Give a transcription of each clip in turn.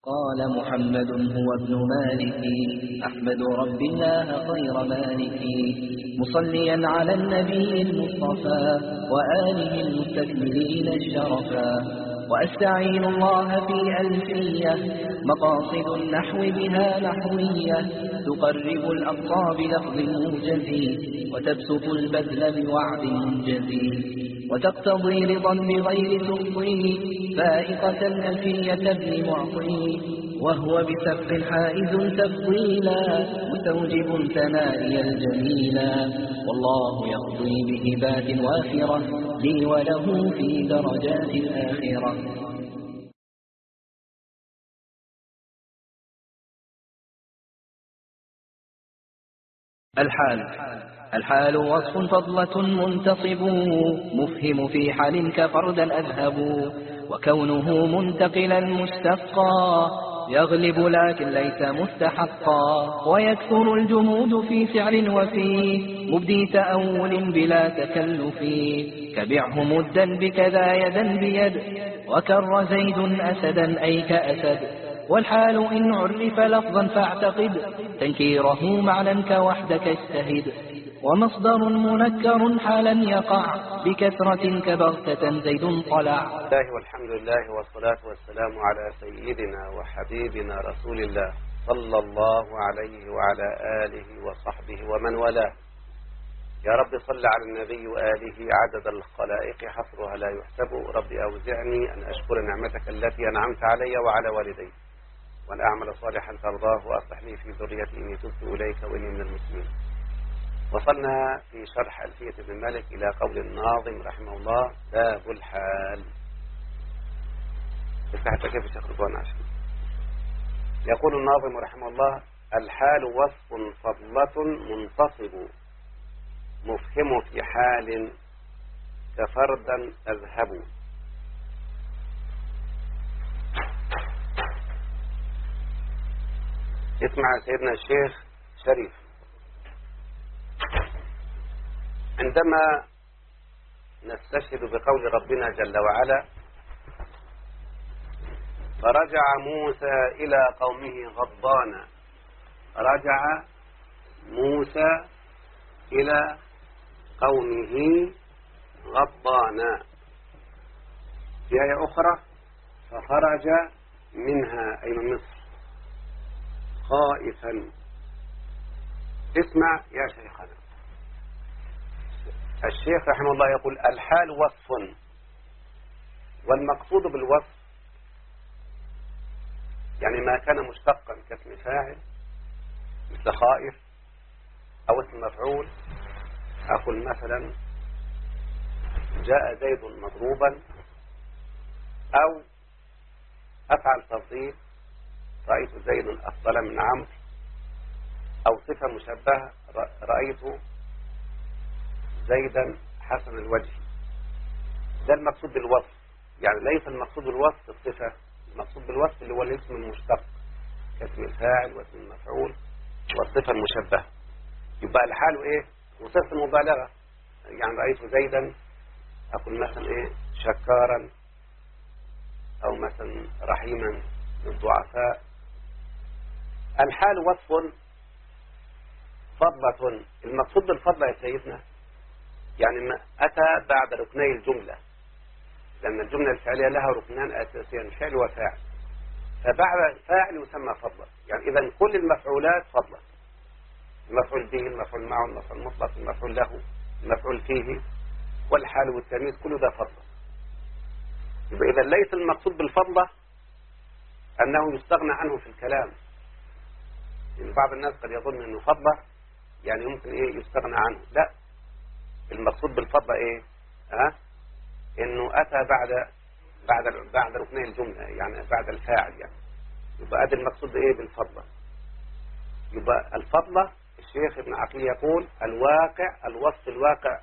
قال محمد هو ابن مالك أحمد رب الله خير مالك مصليا على النبي المصطفى وآله المستكملين الشرفا وأستعين الله في ألفية مقاصد النحو بها نحوية تقرب الأقصى بلفظ موجز وتبسط البذل بوعد منجز وتقتضي رضا بغير تفضي فائقة ألفية ابن معطي وهو بسبق حائز تفضيلا مستوجب ثنائي الجميلا والله يقضي بهبات وافرة لي وله في درجات الآخرة. الحال وصف فضلة منتصب مفهم في حال كفردا أذهب وكونه منتقلا مشتقا يغلب لكن ليس مستحقا ويكثر الجمود في فعل وفي مبدي تأول بلا تكلف كبعه مدا بكذا يدا بيد وكر زيد أسدا أي كأسد والحال إن عرف لفظا فاعتقد تنكيره معنى كوحدك اجتهد ومصدر منكر حالا يقع بكثرة كبغتة زيد طلع. الله والحمد لله والصلاة والسلام على سيدنا وحبيبنا رسول الله صلى الله عليه وعلى آله وصحبه ومن والاه. يا رب صل على النبي وآله عدد الخلائق حصرها لا يحسب. ربي أوزعني أن أشكر نعمتك التي أنعمت علي وعلى والدي وأن أعمل صالحا ترضاه وأصلح لي في ذريتي إني تبت إليك وإني من المسلمين. وصلنا في شرح ألفية ابن مالك إلى قول الناظم رحمه الله باب الحال. افتح كيف شيخ رضوان عشان يقول الناظم رحمه الله الحال وصف فضلة منتصب مفهم في حال كفردا أذهب. اسمع سيدنا الشيخ شريف عندما نستشهد بقول ربنا جل وعلا فرجع موسى إلى قومه غضبانا. رجع موسى إلى قومه غضبانا. في آية أخرى فخرج منها أي من مصر خائفا. اسمع يا شيخنا الشيخ رحمه الله يقول الحال وصف والمقصود بالوصف يعني ما كان مشتقا كاسم فاعل مثل خائف أو اسم مفعول. أقول مثلا جاء زيد مضروبا أو أفعل تفضيل رأيت زيد أفضل من عمرو أو صفة مشبهة رأيت زيدا حسن الوجه. ده المقصود بالوصف يعني ليس المقصود بالوصف الصفة. المقصود بالوصف اللي هو الاسم المشتق كاسم الفاعل واسم المفعول والصفة المشبهة. يبقى الحال ايه وصفة المبالغة يعني رأيت زيدا أقول مثلا ايه شكارا أو مثلا رحيما للضعفاء. الحال وصف فضلة. المقصود بالفضلة يا سيدنا يعني ما أتى بعد ركني الجملة لأن الجملة الفعلية لها ركنان أساسيان فعل وفاعل. فبعد فاعل يسمى فضلة يعني إذا كل المفعولات فضلة. المفعول به المفعول معه المفعول المطلق المفعول له المفعول فيه والحال والتمييز كل ده فضلة. يبقى إذا ليس المقصود بالفضلة أنه يستغنى عنه في الكلام. يعني بعض الناس قد يظن أنه فضلة يعني يمكن إيه يستغنى عنه. لا المقصود بالفضلة إيه إنه أتى بعد ركني الجملة يعني بعد الفاعل يعني. يبقى هذا المقصود إيه بالفضلة. يبقى الفضلة الشيخ ابن عقيل يقول الواقع الوصف الواقع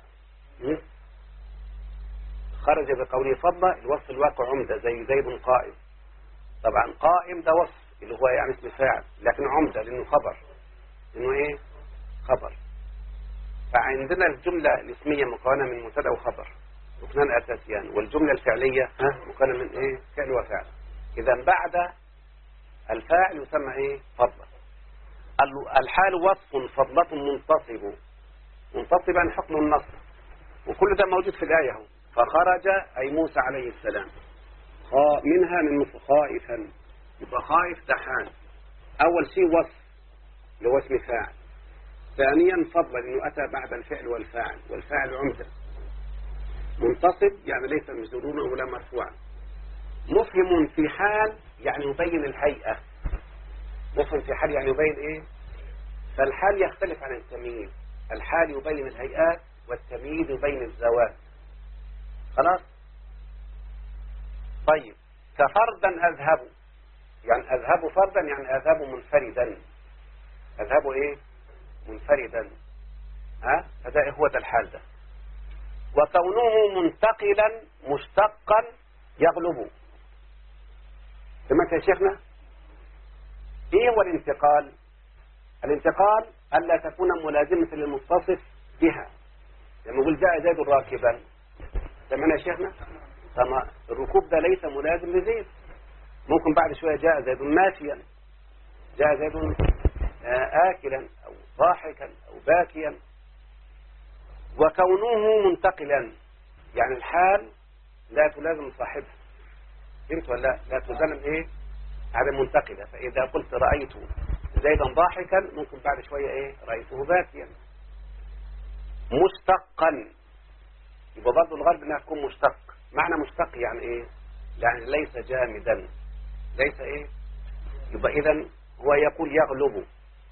خرج بقوله فضلة الوصف الواقع عمدة زي زيد قائم. طبعا قائم ده وصف اللي هو يعني اسم فاعل لكن عمدة لأنه خبر لأنه إيه خبر. فعندنا الجملة الاسمية مكونة من مبتدا وخبر ركنان أساسيان والجملة الفعلية مكونة من إيه فعل وفعل. إذا بعد الفاعل يسمى إيه؟ فضلا. الحال وصف فضلة منتصب عن حكم النصب، وكل ده موجود في الآية هو. فخرج أي موسى عليه السلام منها من نصف خائفا، يبقى خائف ده حال. أول شيء وصف اللي هو اسم فاعل، ثانيا فضلا إنه أتى بعد الفعل والفاعل عمدا. منتصب يعني ليس مجرورا ولا مرفوعا. مفهم في حال يعني يبين الهيئة، مفهم في حال يعني يبين إيه؟ فالحال يختلف عن التمييز، الحال يبين الهيئات والتمييز يبين الزوات. خلاص؟ طيب كفردا أذهب، يعني أذهب فردا يعني أذهب منفردا، أذهب إيه؟ منفردا. هذا هو ده الحال ده. وكونه منتقلا مشتقا يغلب. سمعت يا شيخنا؟ ايه هو الانتقال؟ الانتقال ألا تكون ملازمة للمتصف بها. لما يقول جاء زيد راكبا، سمعنا يا شيخنا؟ طبعا الركوب ده ليس ملازم لزيد، ممكن بعد شوية جاء زيد ماشيا، جاء زيد آكلا أو ضاحكا أو باكيا. وكونه منتقلا يعني الحال لا تلازم صاحبها. فهمت ولا لا تلازم ايه؟ هذا منتقلة. فإذا قلت رأيت زيدا ضاحكا ممكن بعد شوية ايه؟ رأيته باكيا. مشتقا يبقى برضه الغرب انها تكون مشتق. معنى مشتق يعني ايه؟ يعني ليس جامدا، ليس ايه؟ يبقى اذا هو يقول يغلب،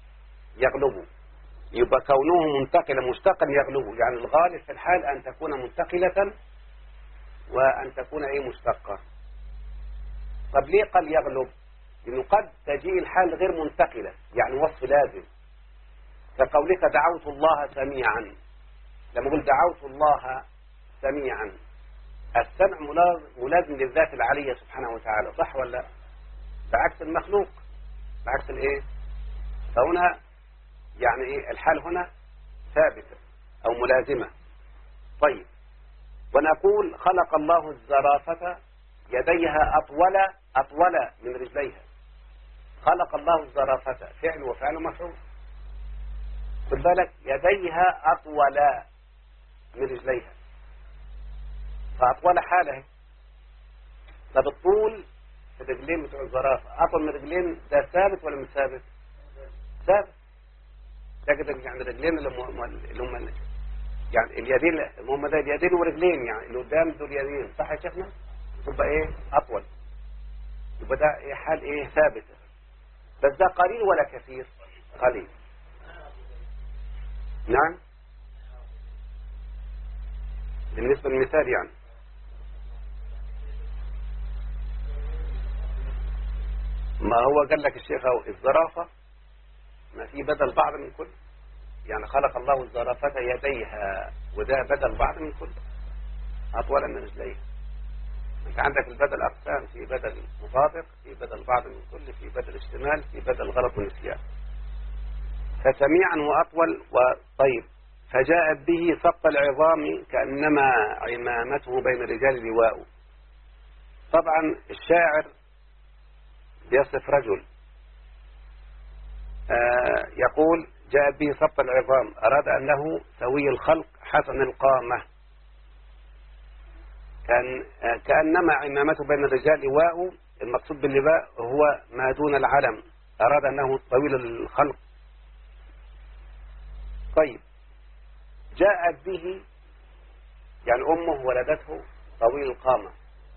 يبقى كونه منتقلا مشتقا يغلب، يعني الغالب في الحال أن تكون منتقلة وأن تكون ايه؟ مشتقة. طب ليه قال يغلب؟ لأنه قد تجيء الحال غير منتقلة، يعني وصف لازم، كقولك دعوت الله سميعا. لما قلت دعوت الله سميعا، السمع ملازم للذات العلية سبحانه وتعالى، صح ولا لا؟ بعكس المخلوق، بعكس الايه؟ فهنا يعني ايه؟ الحال هنا ثابتة او ملازمة. طيب ونقول خلق الله الزرافة يديها أطول من رجليها. خلق الله الزرافة فعل وفعل مفعول، خد بالك، يديها أطول من رجليها، فأطول حاله. طب الطول في الرجلين بتوع الزرافة أطول من رجلين، ده ثابت ولا مش ثابت؟ ثابت. تجد يعني الرجلين اللي هم يعني اليدين، هم ده اليدين ورجلين، يعني اللي قدام دول يدين، صح يا شيخنا؟ يبقى ايه؟ أطول. يبقى ده إيه؟ حال ايه؟ ثابتة. بس ده قليل ولا كثير؟ قليل. نعم، بالنسبة للمثال يعني. ما هو قال لك الشيخ أو الزرافة ما في بدل بعض من كل، يعني خلق الله الزرافة يديها، وده بدل بعض من كل، أطول من رجليها. انت عندك البدل أقسام، في بدل مطابق، في بدل بعض من كل، في بدل اشتمال، في بدل غلط ونسيان. فسميعا وأطول. وطيب فجاءت به سقط العظام كأنما عمامته بين الرجال لواء. طبعا الشاعر يصف رجل يقول جاءت به سقط العظام، أراد أنه سوي الخلق حسن القامة، كأنما عمامته بين الرجال لواء. المقصود باللواء هو ما دون العلم، أراد أنه طويل الخلق. طيب جاءت به يعني أمه ولدته طويل القامة،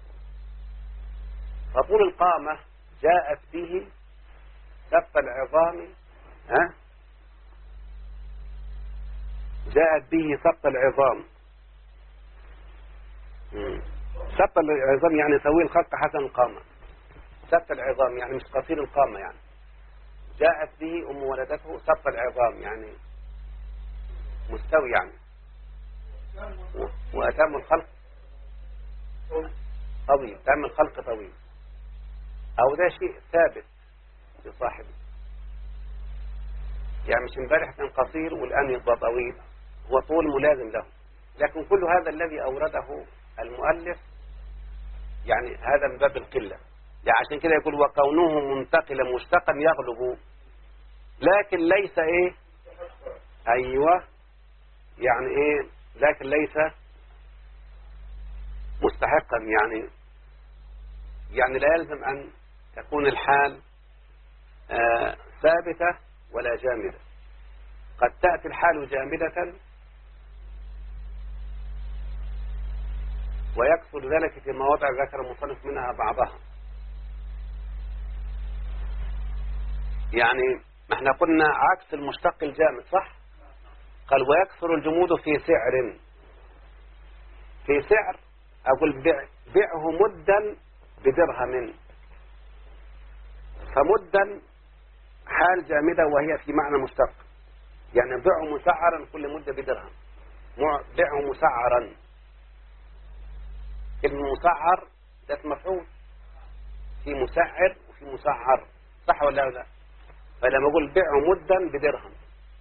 فطول القامة جاءت به سقط العظام. جاءت به سقط العظام. سقط العظام يعني طويل الخلق حسن القامة. سقط العظام يعني مش قصير القامة، يعني جاءت به أم ولدته سقط العظام يعني مستوي يعني، وأتم الخلق طويل، تم الخلق طويل، أو ده شيء ثابت لصاحبه، يعني مش امبارح كان قصير والآن يبقى طويل، هو طول ملازم له. لكن كل هذا الذي أورده المؤلف يعني هذا من باب القلة، يعني عشان كده يقول وكونه منتقلا مشتقا يغلب، لكن ليس ايه، ايوه يعني ايه، لكن ليس مستحقا، يعني لا يلزم ان تكون الحال ثابتة ولا جامدة. قد تأتي الحال جامدة ويكثر ذلك في مواضع ذكر المصنف منها بعضها. يعني ما احنا قلنا عكس المشتق الجامد صح؟ قال ويكثر الجمود في سعر، في سعر أقول بيعه مدا بدرهم، فمدا حال جامدة وهي في معنى مشتق، يعني بيعه مسعرا كل مدة بدرهم، بيعه مسعرا. المسعر ده مفعول، في مسعر وفي مسعر صح ولا لا؟ فلما أقول بيعه مدا بدرهم،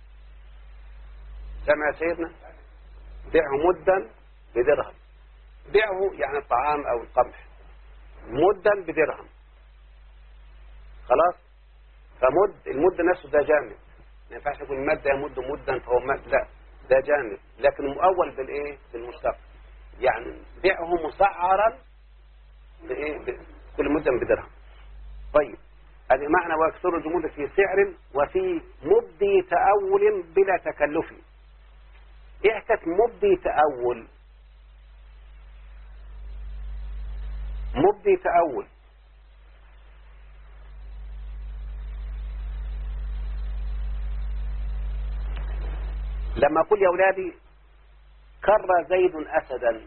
سمع سيدنا؟ بيعه مدا بدرهم، بيعه يعني الطعام أو القمح مدا بدرهم، خلاص. فمد المد نفسه ده جامد، ما ينفعش يكون المد يمد مدا فهو مد، لا ده جامد، لكن مؤول بالايه، بالمشتق. يعني بيعه مسعرا بايه، كل مدا بدرهم. طيب هذه معنى ويكثر الجمود في سعر وفي مبدي تأول بلا تكلف. ايه كانت مبدي تأول؟ مبدي تأول لما أقول يا أولادي كر زيد أسدا،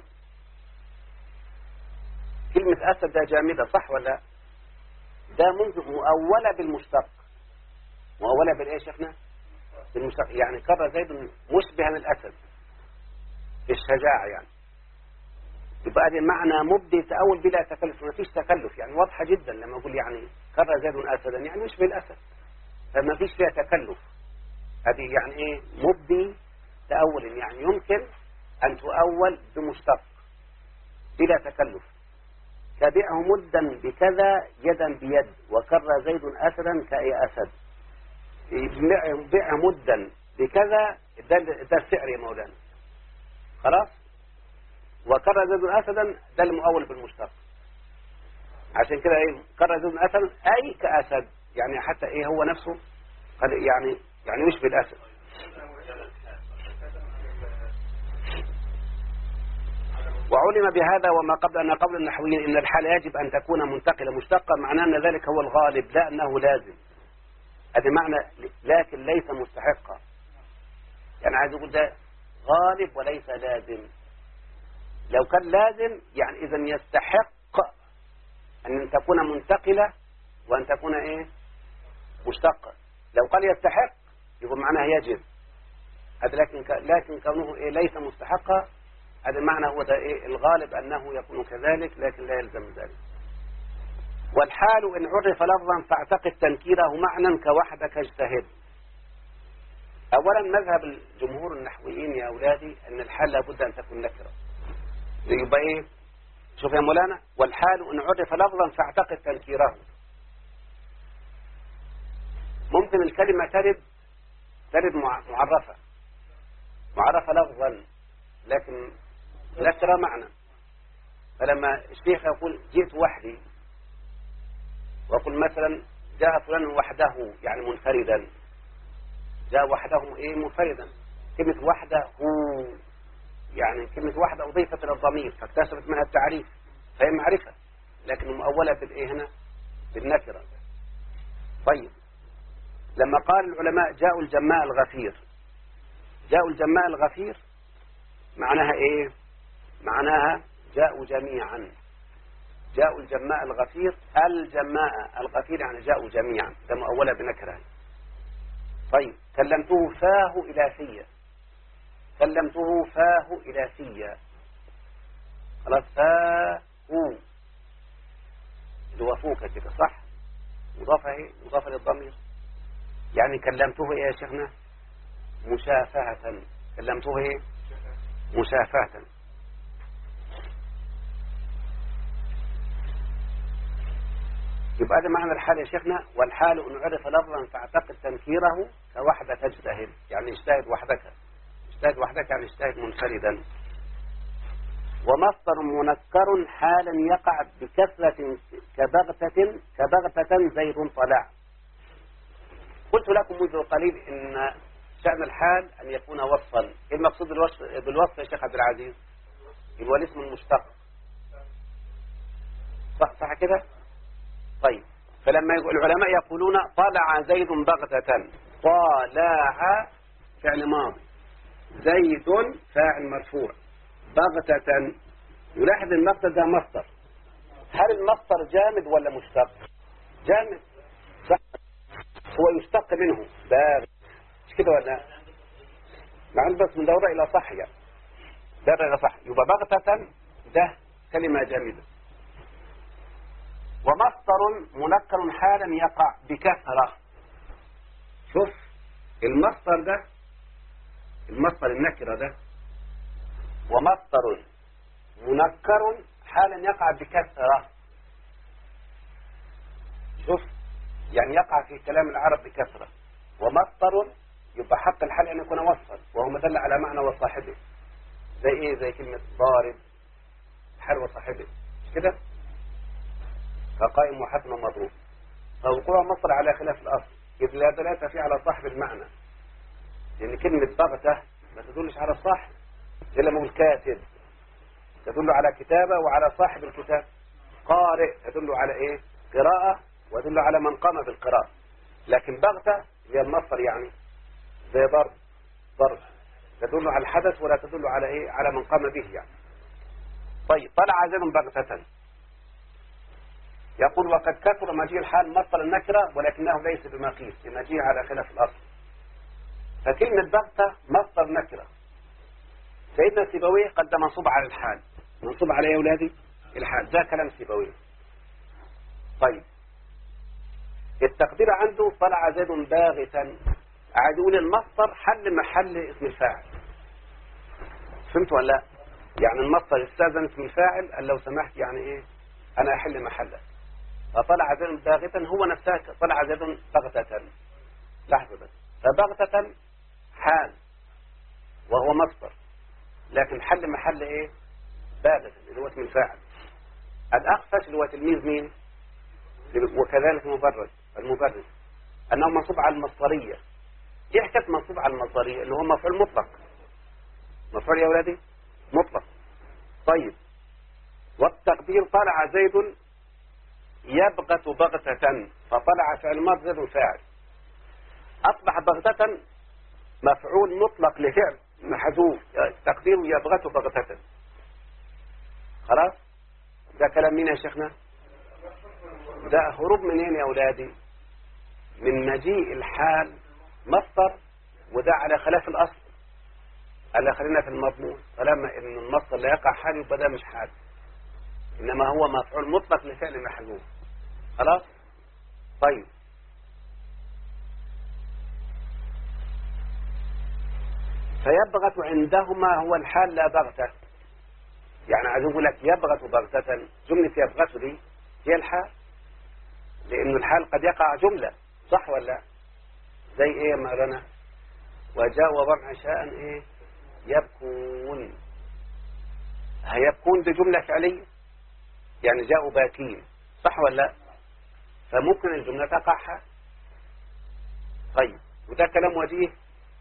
كلمة أسد ده جامدة صح ولا؟ ده ممكن مؤولة بالمشتق، مؤولة بالإيه شفنا؟ بالمشتق، يعني كر زيد مشبها للأسد في الشجاعة، يعني يبقى هذا معنى مبدي تأول بلا تكلف، ما فيش تكلف، يعني واضحة جدا لما أقول يعني كر زيد أسدا يعني يشبه الأسد، فما فيش فيها تكلف. هذه يعني إيه مبدي تأول، يعني يمكن أن تؤول بمشتق بلا تكلف. كبيعه مدا بكذا يدا بيد وكر زيد أسدا كأي أسد. بيعه مدا بكذا ده السعر يا مولانا، خلاص. وكر زيد أسدا ده المؤول بالمشتق، عشان كده ايه كر زيد أسدا أي كأسد، يعني حتى ايه هو نفسه يعني مش بالأسد. وعلم بهذا وما قبل أن قول النحويين إن الحال يجب أن تكون منتقلة مشتقة، معناه أن ذلك هو الغالب لا أنه لازم. هذا معنى لكن ليس مستحقا، يعني عايز يقول ده غالب وليس لازم. لو كان لازم يعني إذا يستحق أن تكون منتقلة وأن تكون إيه مشتقة. لو قال يستحق يقول معناه يجب، هذا لكن كونه إيه ليس مستحقا، هذا المعنى هو ده إيه الغالب أنه يكون كذلك لكن لا يلزم ذلك. والحال إن عرف لفظا فاعتقد تنكيره معنى كوحدك اجتهد. أولا مذهب الجمهور النحويين يا أولادي أن الحال لابد أن تكون نكرة. يبقى إيه شوف يا مولانا، والحال إن عرف لفظا فاعتقد تنكيره. ممكن الكلمة ترد معرفة لفظا لكن نكرة معنى. فلما الشيخ يقول جئت وحدي، وأقول مثلا جاء فلان وحده يعني منفردا، جاء وحده إيه منفردا. كلمة وحده يعني كلمة وحده أضيفت إلى الضمير فاكتسبت منها التعريف فهي معرفة، لكن مؤولة بالإيه هنا بالنكرة. طيب لما قال العلماء جاءوا الجماء الغفير، جاءوا الجماء الغفير معناها إيه؟ معناها جاءوا جميعا، جاءوا الجماء الغفير، الجماء الغفير يعني جاءوا جميعا، ده مؤولة بنكرة. طيب كلمته فاه إلافية، كلمته فاه إلافية، خلاص فاه اللي هو فوق كده صح، مضافة للضمير. يعني كلمته إيه يا شيخنا مشافهة، كلمته إيه مشافهة. يبقى هذا معنى الحال يا شيخنا. والحال إن عرف لفظا فاعتقد تنكيره كوحدة تجتهد، يعني اجتهد وحدك. اجتهد وحدك يعني اجتهد منفردا. ومصدر منكر حالا يقع بكثرة كبغتة زيد طلع. قلت لكم منذ قليل إن شأن الحال أن يكون وصفا. إيه المقصود بالوصف يا شيخ عبد العزيز؟ هو الاسم المشتق، صح كده؟ طيب، فلما العلماء يقولون طلع زيد بغتة، طلع فعل ماضي، زيد فاعل مرفوع، بغتة. يلاحظ المقدر ده مصدر. هل المصدر جامد ولا مشتق؟ جامد، صح. هو يشتق منه باغ، مش كده ولا؟ مع بس من دورة إلى صح، يعني دورة إلى صح. يبقى بغتة ده كلمة جامدة. ومصدر منكر حالا يقع بكثرة. شوف المصدر ده، المصدر النكرة ده، ومصدر منكر حالا يقع بكثرة. شوف يعني يقع في كلام العرب بكثرة. ومصدر يبقى حق الحال أن يكون وصفا، وهو مدل على معنى وصاحبه. زي إيه؟ زي كلمة ضارب، حال وصاحبه، مش كده؟ فقائم وحتم مضروب. فوقوع مصدر على خلاف الأصل إذ لا دلالة فيه على صاحب المعنى، لأن كلمة بغتة ما تدلش على الصاحب. زي لما نقول كاتب تدل على كتابة وعلى صاحب الكتاب. قارئ تدل على إيه؟ قراءة، وتدل على من قام بالقراءة. لكن بغتة هي المصدر، يعني زي ضرب تدل على الحدث ولا تدل على إيه؟ على من قام به يعني. طيب، طلع زيد بغتة. يقول وقد كثر مجيء الحال مصدر النكرة ولكنه ليس بمقيس لمجيء على خلاف الأصل. فكلمة بغتة مصدر نكرة. سيدنا سيبويه قد منصوب على الحال. منصوب على يا أولادي الحال، ده كلام سيبويه. طيب، التقدير عنده طلع زيد باغتا، عاد يقول المصدر حل محل اسم الفاعل. فهمت ولا لا؟ يعني المصدر يستاذن اسم الفاعل قال لو سمحت يعني ايه انا احل محله. فطلع زيد باغتا هو نفسه طلع زيد بغتة. لحظة بس، فبغتة حال وهو مصدر، لكن حل محل ايه؟ باغتا اللي هو اسم الفاعل. الأخفش اللي هو تلميذ مين؟ وكذلك المبرد أنه منصوب على المصدرية. ايه حكاية منصوب على المصدرية؟ اللي هو مفعول مطلق. مفعول يا أولادي مطلق. طيب، والتقدير طلع زيد يبغت بغتة، فطلع فعل ماضي زيد فاعل، أصبح بغتة مفعول مطلق لفعل محذوف، تقدير يبغت بغتة. خلاص، ده كلام مين يا شيخنا؟ ده هروب منين يا أولادي؟ من مجيء الحال مصدر، وده على خلاف الأصل. قال خلينا في المضمون، طالما ان المصدر لا يقع حال يبقى ده مش حال، انما هو مفعول مطلق لفعل محذوف. خلاص. طيب، فيبغت عندهما هو الحال لا بغتة. يعني عايز اقول لك يبغت بغتة، جملة يبغت دي هي الحال، لأن الحال قد يقع جملة، صح ولا؟ زي ايه يا مولانا؟ وجاء وضم عشاء ايه؟ يبكون. هيبكون دي جملة فعلية، يعني جاءوا باكين، صح ولا؟ فممكن الجملة تقع حال. طيب، وده كلام وجيه.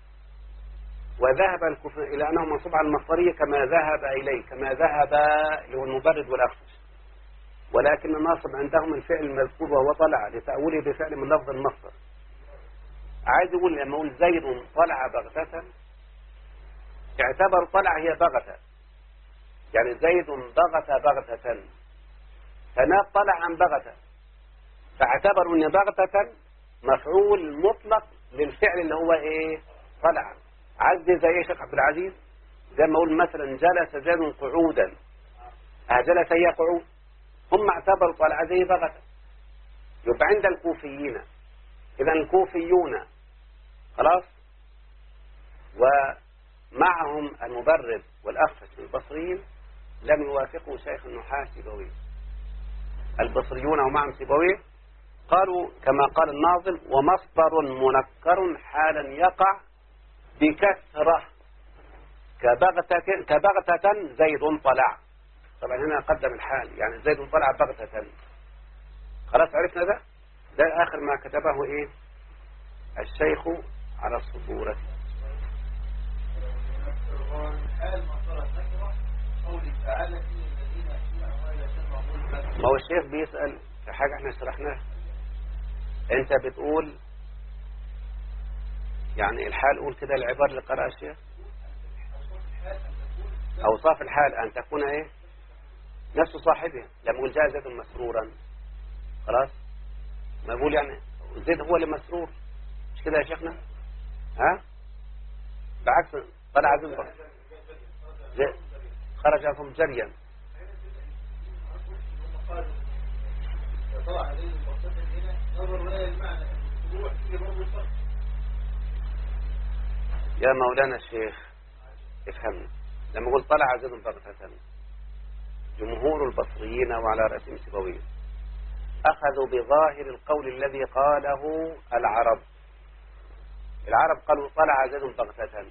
وذهب الكفر إلى أنه منصوب على المصدرية كما ذهب إليه، كما ذهب اللي هو المبرد والأخفش، ولكن الناصب عندهم الفعل المذكور وهو طلع لتأويله بفعل من لفظ المصدر. عايز يقول لما يقول زيد طلع بغتة، اعتبر طلع هي بغتة، يعني زيد بغت بغتة، فناب طلع عن بغتة، فاعتبروا ان بغتة مفعول مطلق للفعل اللي هو ايه؟ طلع. عايز زي ايه شيخ عبد العزيز؟ زي ما اقول مثلا جلس زيد قعودا، جلس هي قعود، هم اعتبروا طلع زي بغتة. يبقى عند الكوفيين، اذا الكوفيون خلاص، ومعهم المبرد والأخفش البصريين لم يوافقوا شيخ النحاة سيبويه. البصريون ومعهم سيبويه قالوا كما قال الناظم: ومصدر منكر حالا يقع بكثرة كبغتة زيد طلع. طبعا هنا قدم الحال، يعني زيد طلع بغتة. خلاص عرفنا ده آخر ما كتبه إيه الشيخ على السطورة. ما هو الشيخ بيسأل في حاجة احنا شرحناها. انت بتقول يعني الحال، قول كده العبارة اللي قرأها الشيخ. أوصاف الحال أن تكون ايه نفس صاحبه. لما يقول جاء زيد مسرورا، خلاص ما يقول يعني زيد هو اللي مسرور، مش كده يا شيخنا؟ ها بعكس طلع زيد خرج لكم جريا. يا مولانا الشيخ افهمنا، لما يقول طلع زيد بغتة، جمهور البصريين وعلى رأسهم سيبويه أخذوا بظاهر القول الذي قاله العرب. العرب قالوا طلع زيد بغتة،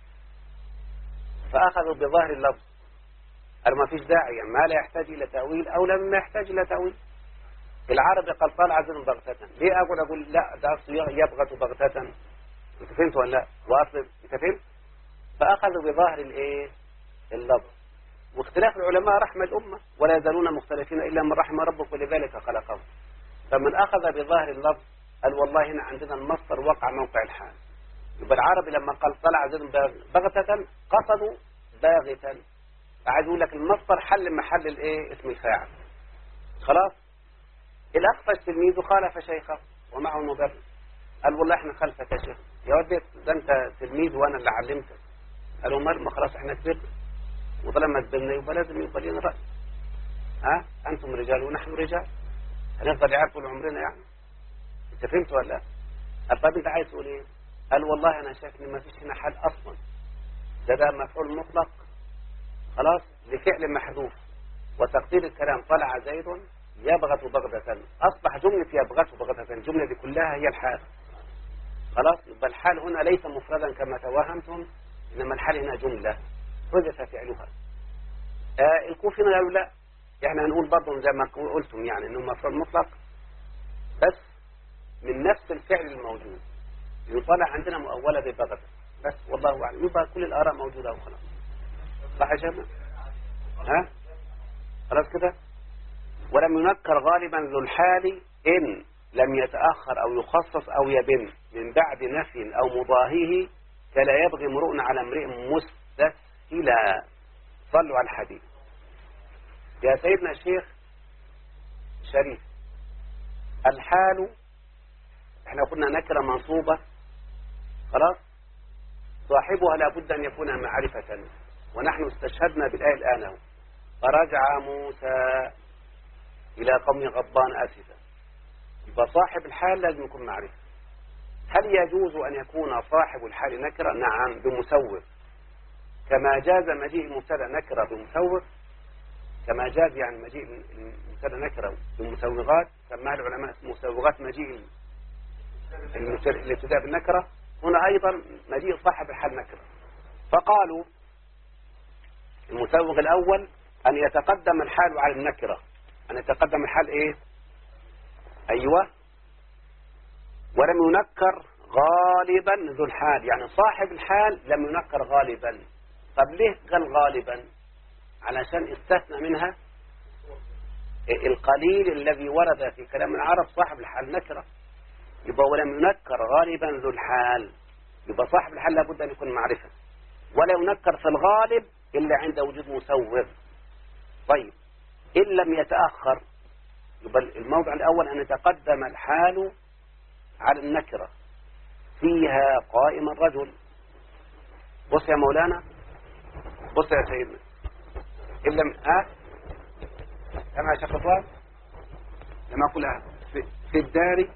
فأخذوا بظاهر اللفظ، قالوا ما فيش داعي، ما لا يحتاج إلى تأويل أو لم يحتاج إلى تأويل. العرب قال طلع زيد بغتة، ليه أقول لا ده يبغت بغتة؟ انت فهمت ولا لا؟ واصل انت فهمت؟ فأخذوا بظاهر الايه اللفظ. واختلاف العلماء رحمة الأمة، ولا يزالون مختلفين إلا من رحم ربك ولذلك خلقهم. فمن أخذ بظاهر اللفظ قال والله هنا عندنا المصدر وقع موقع الحال. يبقى العربي لما قال طلع زيد بغتة قصدوا باغتا، عايز يقول لك المصدر حل محل الايه اسم الفاعل. خلاص. الأخفش تلميذه خالف شيخه ومعه المبرر، قال والله احنا خلفك يا شيخ. يا ودي ده انت تلميذ وانا اللي علمتك. قالوا ما خلاص احنا كبرنا، وطالما كبرنا يبقى لازم يبقى لنا رأي. ها انتم رجال ونحن رجال، هنفضل عيال طول عمرنا يعني؟ انت فهمت ولا لا؟ طب انت عايز تقول ايه؟ قال والله انا شايف ان ما فيش هنا حل اصلا، ده مفعول مطلق خلاص لفعل محذوف، وتقدير الكلام طلع زيد يبغت بغدة، اصبح جملة يبغت بغدة الجملة دي كلها هي الحال. خلاص. يبقى الحال هنا ليس مفردا كما توهمتم، انما الحال هنا جملة حذف فعلها. الكوفيين قالوا لا، احنا هنقول برضه زي ما قلتم يعني انه مفعول مطلق بس من نفس الفعل الموجود، يطلع عندنا مؤولة ببغدة بس، والله اعلم. يبقى كل الاراء موجودة وخلاص. صح يا شباب؟ ها خلاص كده. ولم ينكر غالبا ذو الحال إن لم يتأخر أو يخصص أو يبن من بعد نفي أو مضاهيه، كلا يبغي امرؤ على امرئ مستسهلا. صلوا على الحديث. يا سيدنا الشيخ شريف، الحال احنا قلنا نكرة منصوبة خلاص، صاحبها لابد أن يكون معرفة، ونحن استشهدنا بالآية الآن: فرجع موسى إلى قوم غضبان آسفا. يبقى صاحب الحال لازم يكون معرفة. هل يجوز أن يكون صاحب الحال نكرة؟ نعم، بمسوغ، كما جاز مجيء المبتدا نكرة بمسوغ، كما جاز يعني مجيء المبتدا نكرة بمسوغات، سماها العلماء مسوغات مجيء الابتداء بالنكرة. هنا أيضا مجيء صاحب الحال نكرة، فقالوا المسوغ الأول أن يتقدم الحال على النكرة، أن يتقدم الحال إيه؟ أيوة. ولم ينكر غالبا ذو الحال، يعني صاحب الحال لم ينكر غالبا. طب ليه قال غالبا؟ علشان استثنى منها القليل الذي ورد في كلام العرب صاحب الحال نكرة. يبقى ولم ينكر غالبا ذو الحال، يبقى صاحب الحال لابد أن يكون معرفة، ولا ينكر في الغالب إلا عند وجود مسوغ. طيب إن لم يتأخر، يبقى الموضع الأول أن يتقدم الحال على النكرة فيها قائم الرجل. بص يا مولانا، بص يا سيدنا، إن لم كما شخصات لما أقولها في الدار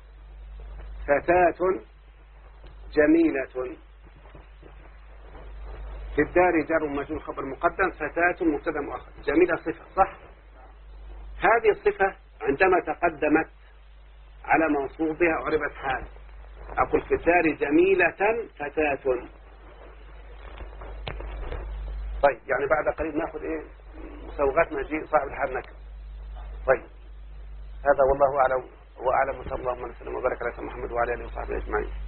فتاة جميلة، في الدار جار ومجرور خبر مقدم، فتاة مبتدا مؤخر، جميلة صفة صح. هذه الصفة عندما تقدمت على منصوبها عربت حال. أقول في الدار جميلة فتاة. طيب يعني بعد قليل ناخذ ايه مسوغات مجيء صاحب الحال نكر. طيب هذا والله أعلم وأعلم، وصلى الله وسلم وبارك على سيدنا محمد وعلى آله وصحبه أجمعين.